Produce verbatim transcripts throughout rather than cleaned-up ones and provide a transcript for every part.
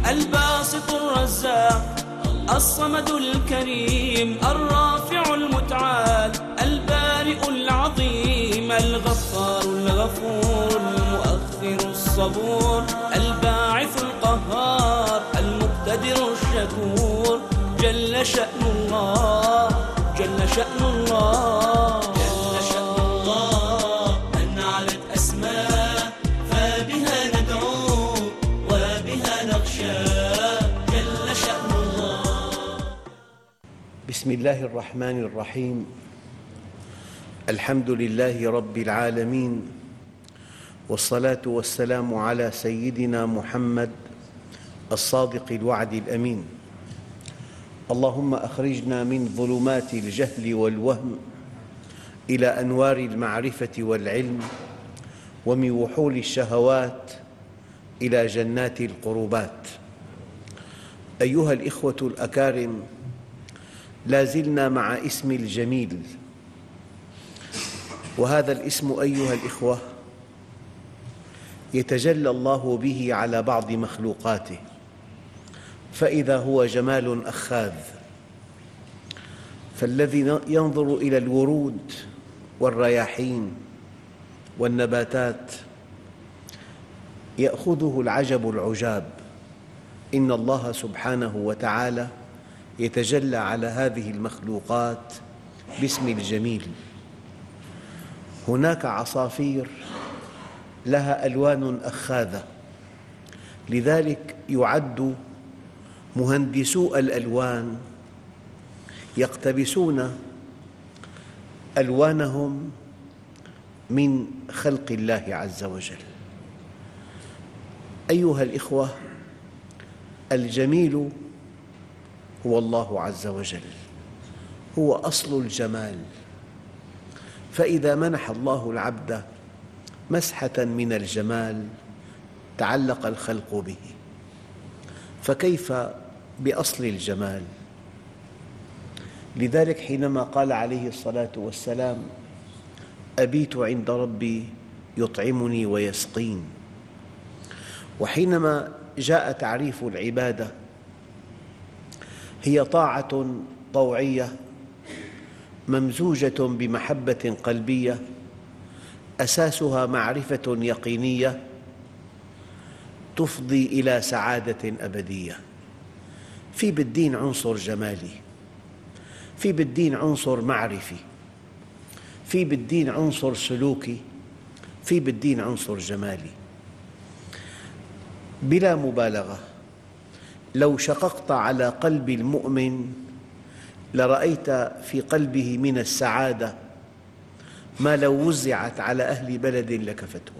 الباسط الرزاق الصمد الكريم الرافع المتعال البارئ العظيم الغفار الغفور المؤخر الصبور الباعث القهار المقتدر الشكور جل شأن الله جل شأن الله جل شأن الله أن علت أسماء فبها ندعو وبها نخشى جل شأن الله. بسم الله الرحمن الرحيم. الحمد لله رب العالمين، والصلاة والسلام على سيدنا محمد الصادق الوعد الأمين. اللهم أخرجنا من ظلمات الجهل والوهم إلى أنوار المعرفة والعلم، ومن وحول الشهوات إلى جنات القربات. أيها الإخوة الأكارم، لا زلنا مع اسم الجميل، وهذا الاسم أيها الإخوة يتجلى الله به على بعض مخلوقاته، فإذا هو جمال أخاذ. فالذي ينظر إلى الورود والرياحين والنباتات يأخذه العجب العجاب. إن الله سبحانه وتعالى يتجلى على هذه المخلوقات باسم الجميل. هناك عصافير لها ألوان أخاذة، لذلك يعد مهندسو الألوان يقتبسون ألوانهم من خلق الله عز وجل. أيها الإخوة، الجميل هو الله عز وجل، هو أصل الجمال. فإذا منح الله العبد مسحة من الجمال تعلق الخلق به، فكيف بأصل الجمال؟ لذلك حينما قال عليه الصلاة والسلام: أبيت عند ربي يطعمني ويسقين، وحينما جاء تعريف العبادة هي طاعة طوعية ممزوجة بمحبة قلبية أساسها معرفة يقينية تفضي إلى سعادة أبدية. في بالدين عنصر جمالي، في بالدين عنصر معرفي، في بالدين عنصر سلوكي، في بالدين عنصر جمالي. بلا مبالغة، لو شققت على قلب المؤمن لرأيت في قلبه من السعادة ما لو وزعت على أهل بلد لكفتهم.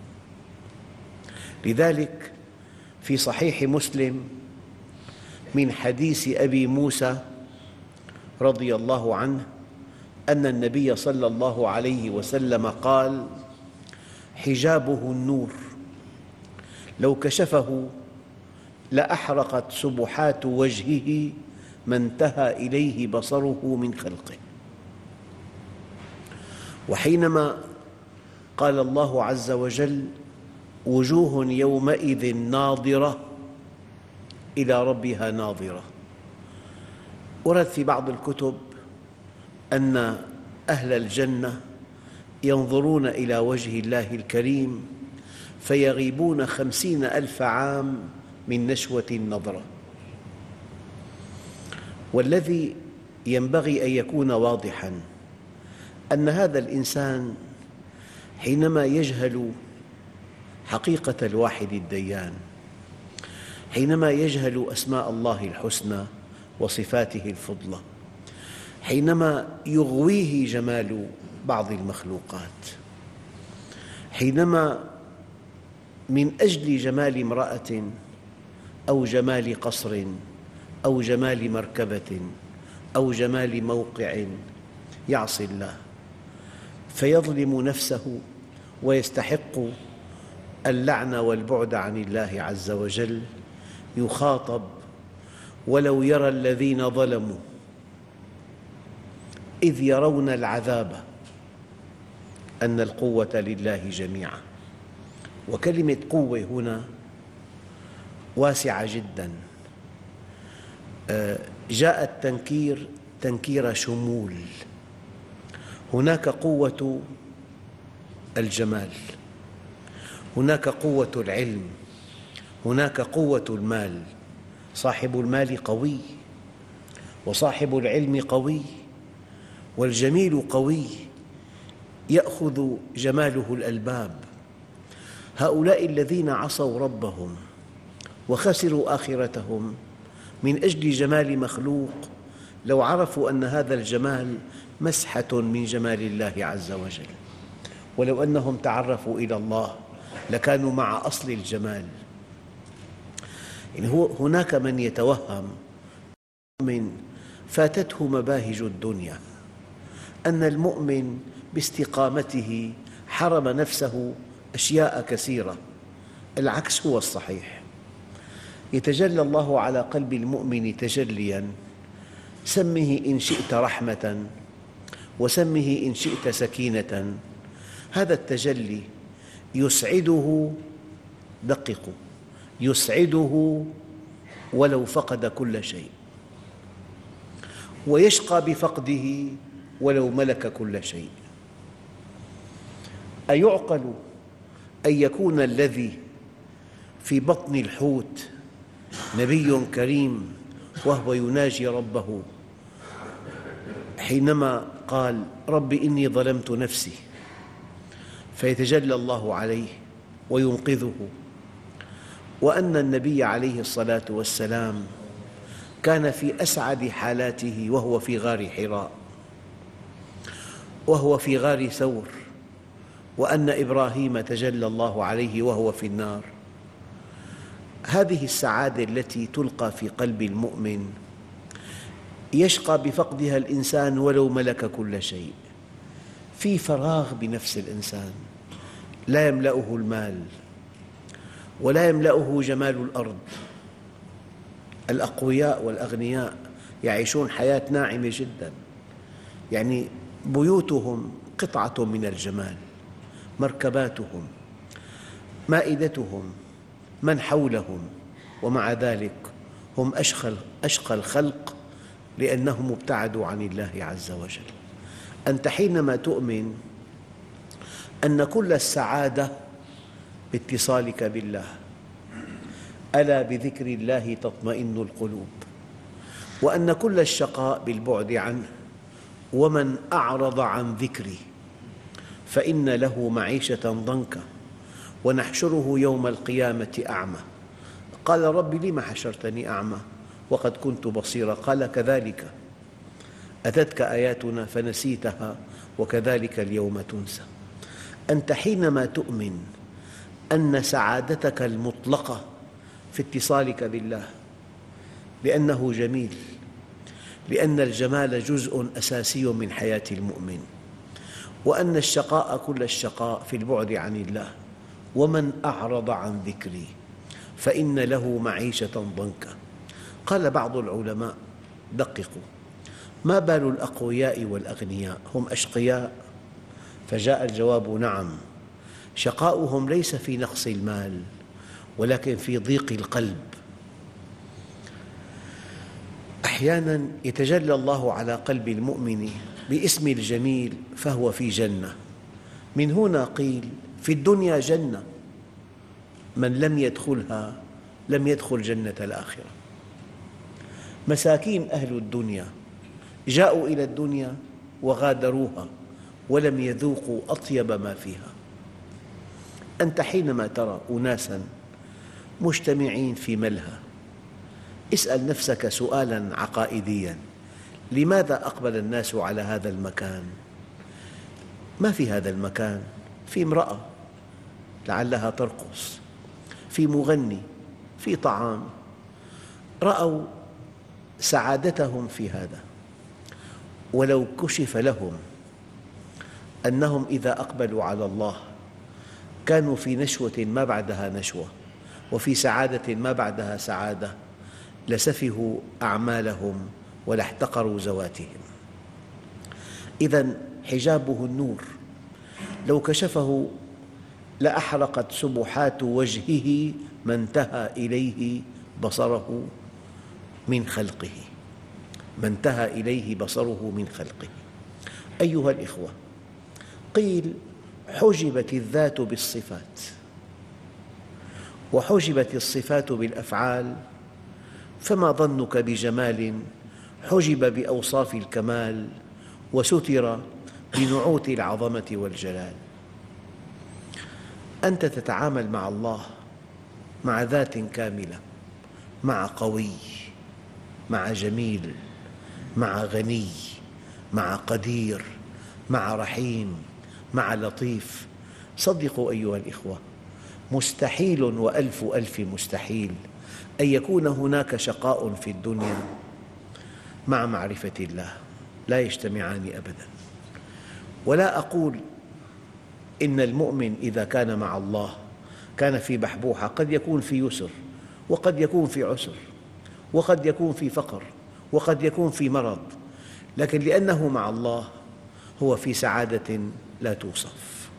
لذلك في صحيح مسلم من حديث أبي موسى رضي الله عنه أن النبي صلى الله عليه وسلم قال: حجابه النور، لو كشفه لأحرقت سبحات وجهه ما انتهى إليه بصره من خلقه. وحينما قال الله عز وجل: وجوه يومئذ ناظرة إلى ربها ناظرة، ورد في بعض الكتب أن أهل الجنة ينظرون إلى وجه الله الكريم فيغيبون خمسين ألف عام من نشوة النظرة. والذي ينبغي أن يكون واضحاً أن هذا الإنسان حينما يجهل حقيقة الواحد الديان، حينما يجهل أسماء الله الحسنى وصفاته الفضلى، حينما يغويه جمال بعض المخلوقات، حينما من أجل جمال امرأة أو جمال قصر أو جمال مركبة أو جمال موقع يعصي الله فيظلم نفسه ويستحق اللعن والبعد عن الله عز وجل، يخاطب: ولو يرى الذين ظلموا إذ يرون العذاب أن القوة لله جميعا. وكلمة قوة هنا واسعة جدا، جاء التنكير تنكير شمول. هناك قوة الجمال، هناك قوة العلم، هناك قوة المال. صاحب المال قوي، وصاحب العلم قوي، والجميل قوي يأخذ جماله الألباب. هؤلاء الذين عصوا ربهم وخسروا آخرتهم من أجل جمال مخلوق، لو عرفوا أن هذا الجمال مسحة من جمال الله عز وجل، ولو أنهم تعرفوا إلى الله لكانوا مع أصل الجمال. يعني هناك من يتوهم من فاتته مباهج الدنيا أن المؤمن باستقامته حرم نفسه أشياء كثيرة. العكس هو الصحيح. يتجلى الله على قلب المؤمن تجلياً، سمه إن شئت رحمة، وسمه إن شئت سكينة. هذا التجلي يسعده، دققوا، يسعده ولو فقد كل شيء، ويشقى بفقده ولو ملك كل شيء. أيعقل أن يكون الذي في بطن الحوت نبي كريم وهو يناجي ربه حينما قال رب إني ظلمت نفسي، فيتجلى الله عليه وينقذه، وأن النبي عليه الصلاة والسلام كان في أسعد حالاته وهو في غار حراء، وهو في غار ثور، وأن إبراهيم تجلى الله عليه وهو في النار. هذه السعادة التي تلقى في قلب المؤمن يشقى بفقدها الإنسان ولو ملك كل شيء. في فراغ بنفس الإنسان لا يملأه المال ولا يملأه جمال الأرض. الأقوياء والأغنياء يعيشون حياة ناعمة جداً، يعني بيوتهم قطعة من الجمال، مركباتهم، مائدتهم، من حولهم، ومع ذلك هم أشقى الخلق لأنهم ابتعدوا عن الله عز وجل. أنت حينما تؤمن أن كل السعادة باتصالك بالله، ألا بذكر الله تطمئن القلوب، وأن كل الشقاء بالبعد عنه، ومن أعرض عن ذكري فإن له معيشة ضنكا ونحشره يوم القيامة أعمى. قال رب لم حشرتني أعمى وقد كنت بصيرا؟ قال كذلك أتتك آياتنا فنسيتها وكذلك اليوم تنسى. أنت حينما تؤمن أن سعادتك المطلقة في اتصالك بالله، لأنه جميل، لأن الجمال جزء أساسي من حياة المؤمن، وأن الشقاء كل الشقاء في البعد عن الله، ومن أعرض عن ذكري فإن له معيشة ضنكا. قال بعض العلماء دققوا، ما بال الأقوياء والأغنياء هم أشقياء؟ فجاء الجواب نعم، شقاؤهم ليس في نقص المال ولكن في ضيق القلب. أحياناً يتجلى الله على قلب المؤمن باسم الجميل فهو في جنة. من هنا قيل في الدنيا جنة، من لم يدخلها لم يدخل جنة الآخرة. مساكين أهل الدنيا جاءوا إلى الدنيا وغادروها ولم يذوقوا أطيب ما فيها. أنت حينما ترى أناساً مجتمعين في ملهى، اسأل نفسك سؤالاً عقائدياً: لماذا أقبل الناس على هذا المكان؟ ما في هذا المكان في امرأة لعلها ترقص، في مغني، في طعام. رأوا سعادتهم في هذا، ولو كشف لهم أنهم إذا أقبلوا على الله كانوا في نشوة ما بعدها نشوة، وفي سعادة ما بعدها سعادة، لسفهوا أعمالهم ولاحتقروا زواتهم. إذن حجابه النور، لو كشفه لأحرقت سبحات وجهه ما انتهى إليه بصره من خلقه، ما انتهى إليه بصره من خلقه. أيها الإخوة، قيل حجبت الذات بالصفات وحجبت الصفات بالأفعال، فما ظنك بجمال حجب بأوصاف الكمال وستر بنعوت العظمة والجلال. أنت تتعامل مع الله مع ذات كاملة، مع قوي، مع جميل، مع غني، مع قدير، مع رحيم، مع لطيف. صدقوا أيها الإخوة، مستحيل وألف ألف مستحيل أن يكون هناك شقاء في الدنيا مع معرفة الله، لا يجتمعان أبداً. ولا أقول إن المؤمن إذا كان مع الله كان في بحبوحة، قد يكون في يسر، وقد يكون في عسر، وقد يكون في فقر، وقد يكون في مرض، لكن لأنه مع الله هو في سعادة لا توصف.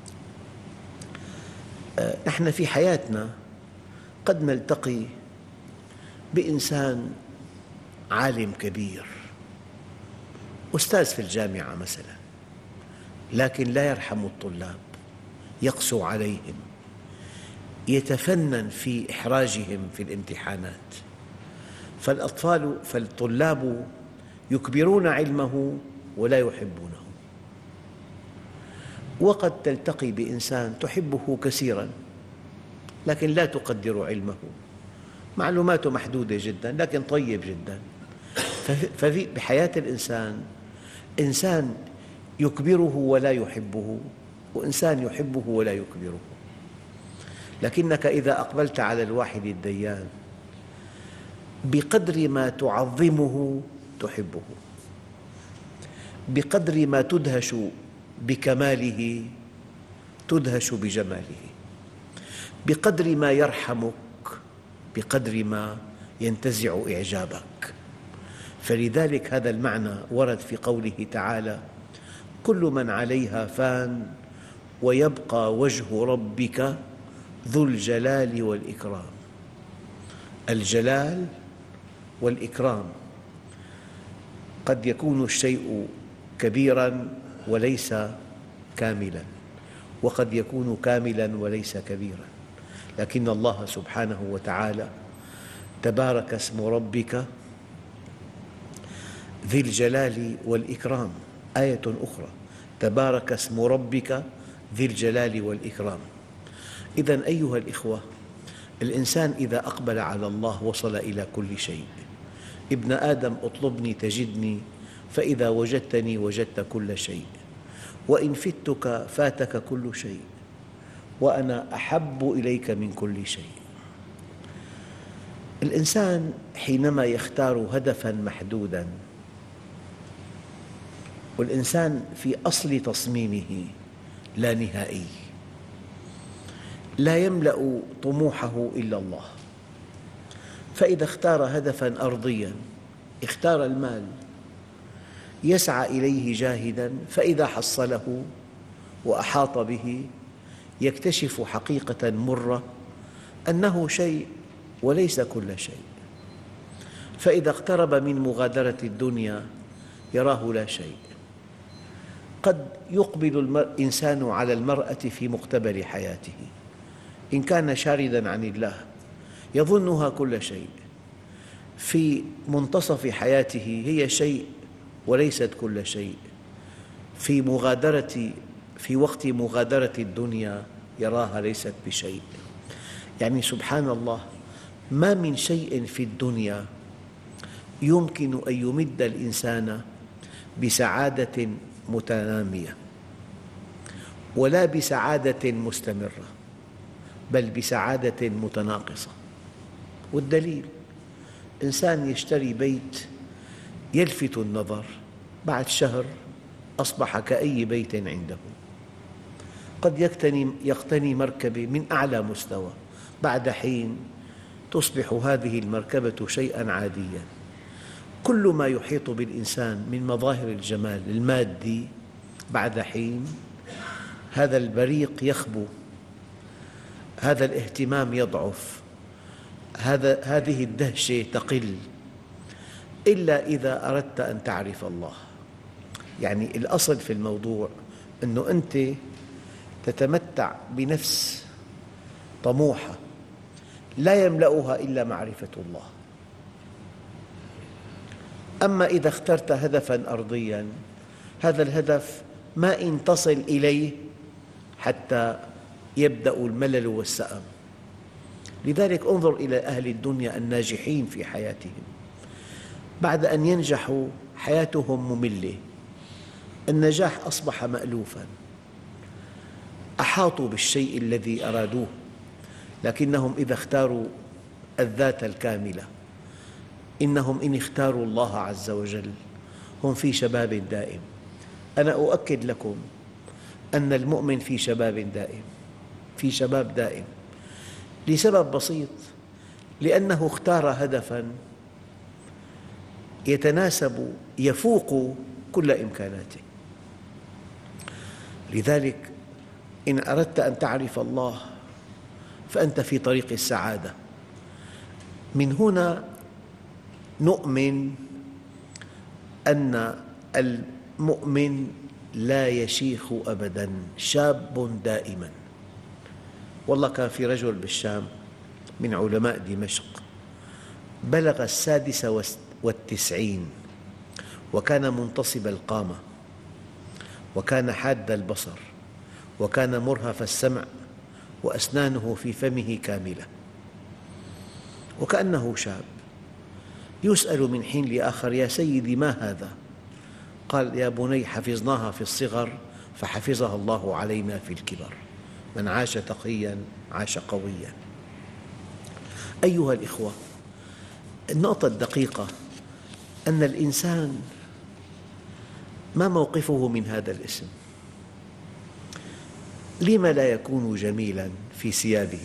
نحن في حياتنا قد نلتقي بإنسان عالم كبير، أستاذ في الجامعة مثلاً، لكن لا يرحم الطلاب، يقسو عليهم، يتفنن في إحراجهم في الامتحانات، فالأطفال فالطلاب يكبرون علمه ولا يحبونه. وقد تلتقي بإنسان تحبه كثيراً لكن لا تقدر علمه، معلوماته محدودة جداً لكن طيب جداً. ففي بحياة الإنسان إنسان يكبره ولا يحبه، وإنسان يحبه ولا يكبره. لكنك إذا أقبلت على الواحد الديان بقدر ما تعظمه تحبه، بقدر ما تدهش بكماله تدهش بجماله، بقدر ما يرحمك بقدر ما ينتزع إعجابك. فلذلك هذا المعنى ورد في قوله تعالى: كل من عليها فان ويبقى وجه ربك ذو الجلال والإكرام. الجلال والإكرام، قد يكون الشيء كبيراً وليس كاملاً، وقد يكون كاملاً وليس كبيراً، لكن الله سبحانه وتعالى تبارك اسم ربك ذي الجلال والإكرام. آية أخرى: تبارك اسم ربك ذي الجلال والإكرام. إذن أيها الإخوة، الإنسان إذا أقبل على الله وصل إلى كل شيء. ابن آدم اطلبني تجدني، فإذا وجدتني وجدت كل شيء، وإن فتك فاتك كل شيء، وأنا أحب إليك من كل شيء. الإنسان حينما يختار هدفاً محدوداً، والإنسان في أصل تصميمه لا نهائي، لا يملأ طموحه إلا الله، فإذا اختار هدفاً أرضياً، اختار المال، يسعى إليه جاهداً، فإذا حصله وأحاط به يكتشف حقيقة مرة أنه شيء وليس كل شيء. فإذا اقترب من مغادرة الدنيا يراه لا شيء. قد يقبل الإنسان على المرأة في مقتبل حياته، إن كان شارداً عن الله يظنها كل شيء، في منتصف حياته هي شيء وليست كل شيء، في مغادرة في وقت مغادرة الدنيا يراها ليست بشيء. يعني سبحان الله، ما من شيء في الدنيا يمكن أن يمد الإنسان بسعادة متنامية، ولا بسعادة مستمرة، بل بسعادة متناقصة. والدليل: إنسان يشتري بيت يلفت النظر، بعد شهر أصبح كأي بيت عنده. قد يقتني, يقتني مركبة من أعلى مستوى، بعد حين تصبح هذه المركبة شيئاً عادياً. كل ما يحيط بالإنسان من مظاهر الجمال المادي بعد حين هذا البريق يخبو، هذا الاهتمام يضعف، هذا هذه الدهشة تقل، إلا إذا أردت أن تعرف الله. يعني الأصل في الموضوع أنه أنت تتمتع بنفس طموحة لا يملأها إلا معرفة الله. أما إذا اخترت هدفاً أرضياً، هذا الهدف ما إن تصل إليه حتى يبدأ الملل والسأم. لذلك انظر إلى أهل الدنيا الناجحين في حياتهم، بعد أن ينجحوا حياتهم مملة، النجاح أصبح مألوفاً، أحاطوا بالشيء الذي أرادوه، لكنهم إذا اختاروا الذات الكاملة، إنهم إن اختاروا الله عز وجل هم في شباب دائم. أنا أؤكد لكم أن المؤمن في شباب دائم، في شباب دائم، لسبب بسيط، لأنه اختار هدفاً يتناسب يفوق كل إمكاناته. لذلك إن أردت أن تعرف الله فأنت في طريق السعادة. من هنا نؤمن أن المؤمن لا يشيخ أبداً، شاب دائماً. والله كان في رجل بالشام من علماء دمشق بلغ السادسة والتسعين، وكان منتصب القامة، وكان حاد البصر، وكان مرهف السمع، وأسنانه في فمه كاملة، وكأنه شاب. يسأل من حين لآخر: يا سيدي ما هذا؟ قال: يا بني، حفظناها في الصغر فحفظها الله علينا في الكبر، من عاش تقياً عاش قوياً. أيها الإخوة، النقطة الدقيقة أن الإنسان ما موقفه من هذا الاسم؟ لم لا يكون جميلاً في ثيابه،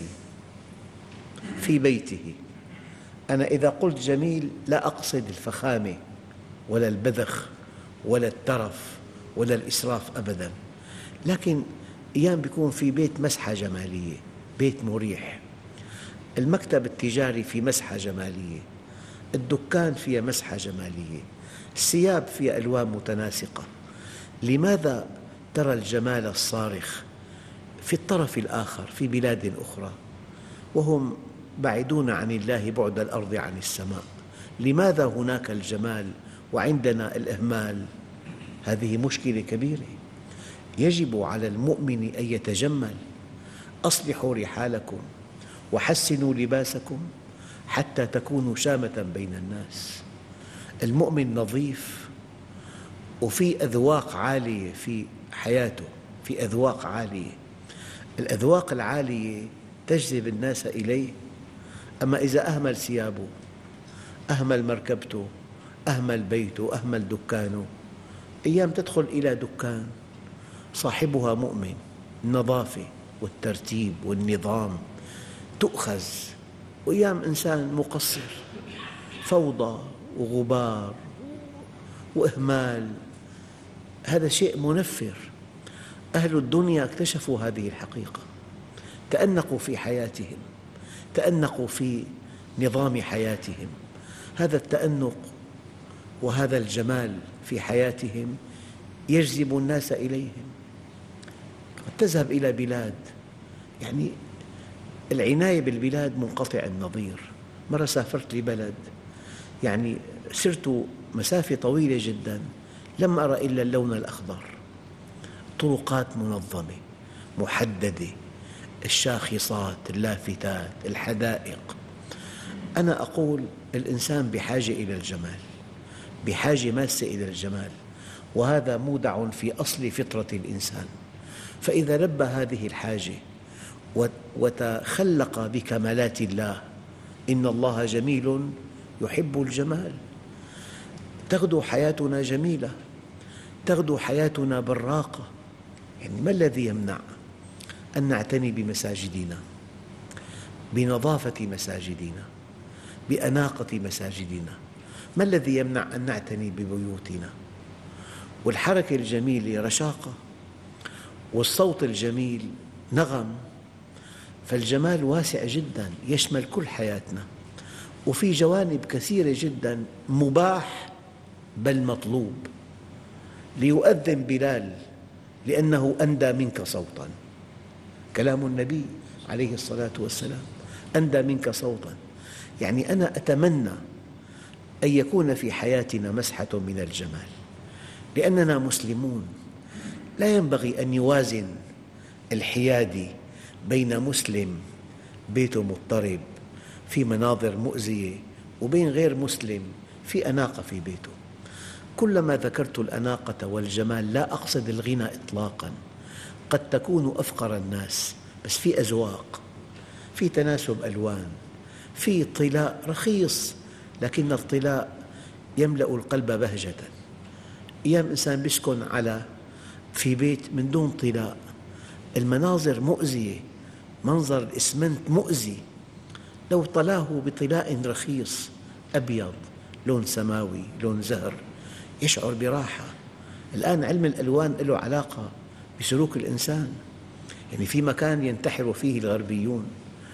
في بيته؟ أنا إذا قلت جميل لا أقصد الفخامة ولا البذخ ولا الترف ولا الإسراف أبداً، لكن أيام بيكون في بيت مسحة جمالية، بيت مريح، المكتب التجاري في مسحة جمالية، الدكان فيها مسحة جمالية، الثياب فيها ألوان متناسقة. لماذا ترى الجمال الصارخ في الطرف الآخر في بلاد أخرى وهم بعيدون عن الله بعد الأرض عن السماء؟ لماذا هناك الجمال وعندنا الإهمال؟ هذه مشكلة كبيرة. يجب على المؤمن أن يتجمل. أصلحوا رحالكم وحسنوا لباسكم حتى تكونوا شامة بين الناس. المؤمن نظيف وفي أذواق عالية في حياته، في أذواق عالية. الأذواق العالية تجذب الناس إليه. أما إذا أهمل ثيابه، أهمل مركبته، أهمل بيته، أهمل دكانه، أيام تدخل إلى دكان صاحبها مؤمن، النظافة والترتيب والنظام تؤخذ، وأيام إنسان مقصر، فوضى وغبار وإهمال. هذا شيء منفر. أهل الدنيا اكتشفوا هذه الحقيقة، تأنقوا في حياتهم، تأنقوا في نظام حياتهم. هذا التأنق وهذا الجمال في حياتهم يجذب الناس إليهم. قد تذهب إلى بلاد يعني العناية بالبلاد منقطع النظير. مرة سافرت لبلد يعني سرت مسافة طويلة جداً لم أرى إلا اللون الأخضر، طرقات منظمة محددة، الشاخصات، اللافتات، الحدائق. أنا أقول الإنسان بحاجة إلى الجمال، بحاجة ماسة إلى الجمال، وهذا مودع في أصل فطرة الإنسان. فإذا لبى هذه الحاجة وتخلق بكمالات الله، إن الله جميل يحب الجمال، تغدو حياتنا جميلة، تغدو حياتنا براقة. يعني ما الذي يمنع أن نعتني بمساجدنا، بنظافة مساجدنا، بأناقة مساجدنا؟ ما الذي يمنع أن نعتني ببيوتنا؟ والحركة الجميلة رشاقة، والصوت الجميل نغم. فالجمال واسع جداً، يشمل كل حياتنا. وفي جوانب كثيرة جدا مباح بل مطلوب. ليؤذن بلال لأنه أندى منك صوتا، كلام النبي عليه الصلاة والسلام، أندى منك صوتا. يعني أنا أتمنى أن يكون في حياتنا مسحة من الجمال، لأننا مسلمون. لا ينبغي أن يوازن الحيادي بين مسلم بيته مضطرب في مناظر مؤذية وبين غير مسلم في أناقة في بيته. كلما ذكرت الأناقة والجمال لا أقصد الغنى إطلاقاً، قد تكون أفقر الناس بس في أذواق، في تناسب ألوان، في طلاء رخيص لكن الطلاء يملأ القلب بهجة. أيام إنسان يسكن على في بيت من دون طلاء، المناظر مؤذية، منظر الإسمنت مؤذي. لو طلاه بطلاء رخيص أبيض لون سماوي لون زهر يشعر براحة. الآن علم الألوان له علاقة بسلوك الإنسان. يعني في مكان ينتحر فيه الغربيون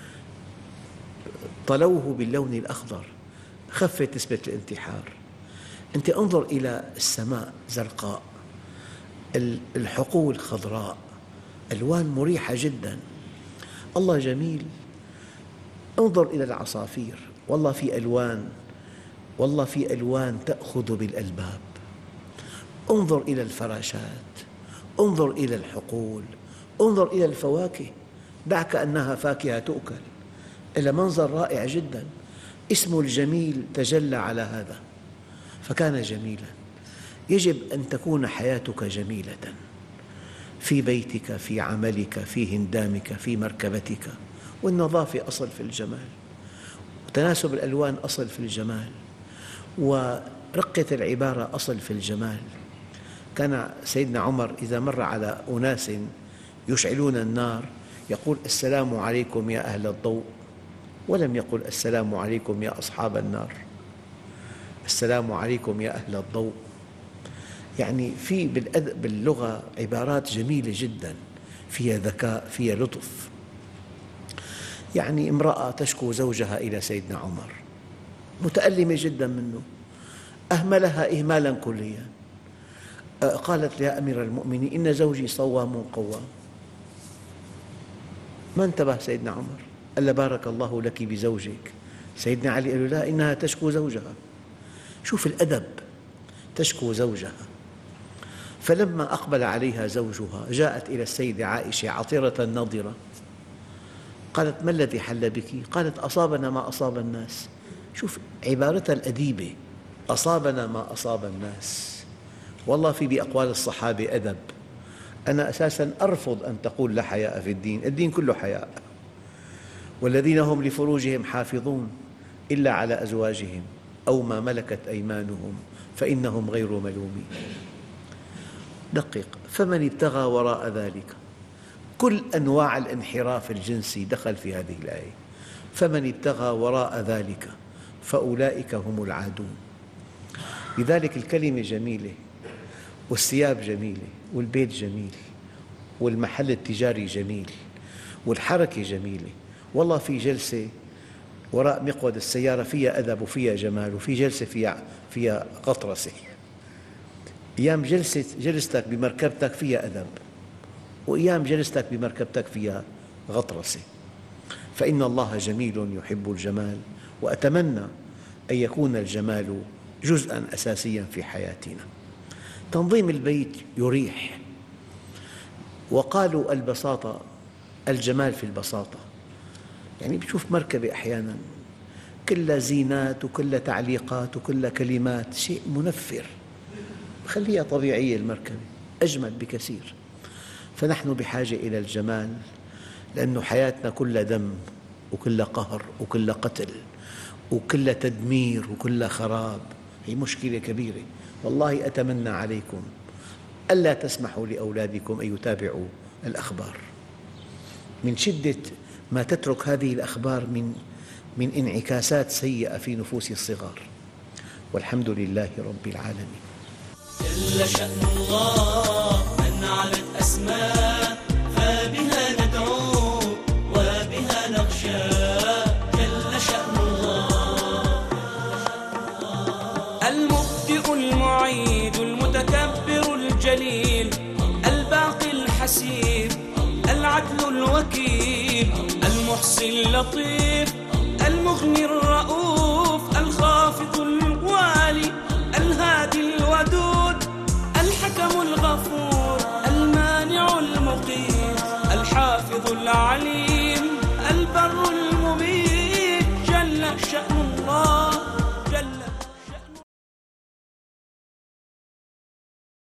طلوه باللون الأخضر، خفت نسبة الانتحار. أنت انظر إلى السماء زرقاء، الحقول خضراء، ألوان مريحة جدا. الله جميل. انظر إلى العصافير، والله في ألوان، والله في ألوان تأخذ بالألباب. انظر إلى الفراشات، انظر إلى الحقول، انظر إلى الفواكه، دعك أنها فاكهة تؤكل، إلى منظر رائع جدا. اسم الجميل تجلى على هذا فكان جميلا. يجب أن تكون حياتك جميلة في بيتك، في عملك، في هندامك، في مركبتك. والنظافة أصل في الجمال، وتناسب الألوان أصل في الجمال، ورقة العبارة أصل في الجمال. كان سيدنا عمر إذا مر على أناس يشعلون النار يقول السلام عليكم يا أهل الضوء، ولم يقل السلام عليكم يا أصحاب النار، السلام عليكم يا أهل الضوء. يعني في باللغة عبارات جميلة جدا فيها ذكاء، فيها لطف. يعني امرأة تشكو زوجها إلى سيدنا عمر، متألمة جدا منه، أهملها إهمالا كليا. قالت يا أمير المؤمنين إن زوجي صوام قوام. ما انتبه سيدنا عمر، قال بارك الله لك بزوجك. سيدنا علي قال له لا، إنها تشكو زوجها. شوف الأدب، تشكو زوجها. فلما أقبل عليها زوجها جاءت إلى السيدة عائشة عطرة نضرة، قالت ما الذي حل بك؟ قالت أصابنا ما أصاب الناس. شوف عبارتها الأديبة، أصابنا ما أصاب الناس. والله في بأقوال الصحابة أدب. أنا أساساً أرفض أن تقول لا حياء في الدين، الدين كله حياء. والذين هم لفروجهم حافظون إلا على أزواجهم أو ما ملكت أيمانهم فإنهم غير ملومين. دقق، فمن ابتغى وراء ذلك، كل أنواع الانحراف الجنسي دخل في هذه الآية. فمن ابتغى وراء ذلك فأولئك هم العادون. لذلك الكلمة جميلة، والثياب جميلة، والبيت جميل، والمحل التجاري جميل، والحركة جميلة. والله في جلسة وراء مقود السيارة فيها أدب وفيها جمال، وفي جلسة فيها, فيها غطرسة. أيام جلسة جلستك بمركبتك فيها أدب، وأيام جلستك بمركبتك فيها غطرسة. فإن الله جميل يحب الجمال، وأتمنى أن يكون الجمال جزءاً أساسياً في حياتنا. تنظيم البيت يريح. وقالوا البساطة، الجمال في البساطة. يعني بتشوف مركبة أحياناً كلها زينات وكلها تعليقات وكلها كلمات، شيء منفر. خليها طبيعية، المركبة أجمل بكثير. فنحن بحاجة إلى الجمال، لأن حياتنا كلها دم وكلها قهر وكلها قتل وكلها تدمير وكلها خراب. هي مشكلة كبيرة. والله أتمنى عليكم ألا تسمحوا لأولادكم أن يتابعوا الأخبار، من شدة ما تترك هذه الأخبار من من انعكاسات سيئة في نفوس الصغار. والحمد لله رب العالمين. جل شأن الله أن علت أسماء، فبها ندعو وبها نخشى. جل شأن الله. اللطيف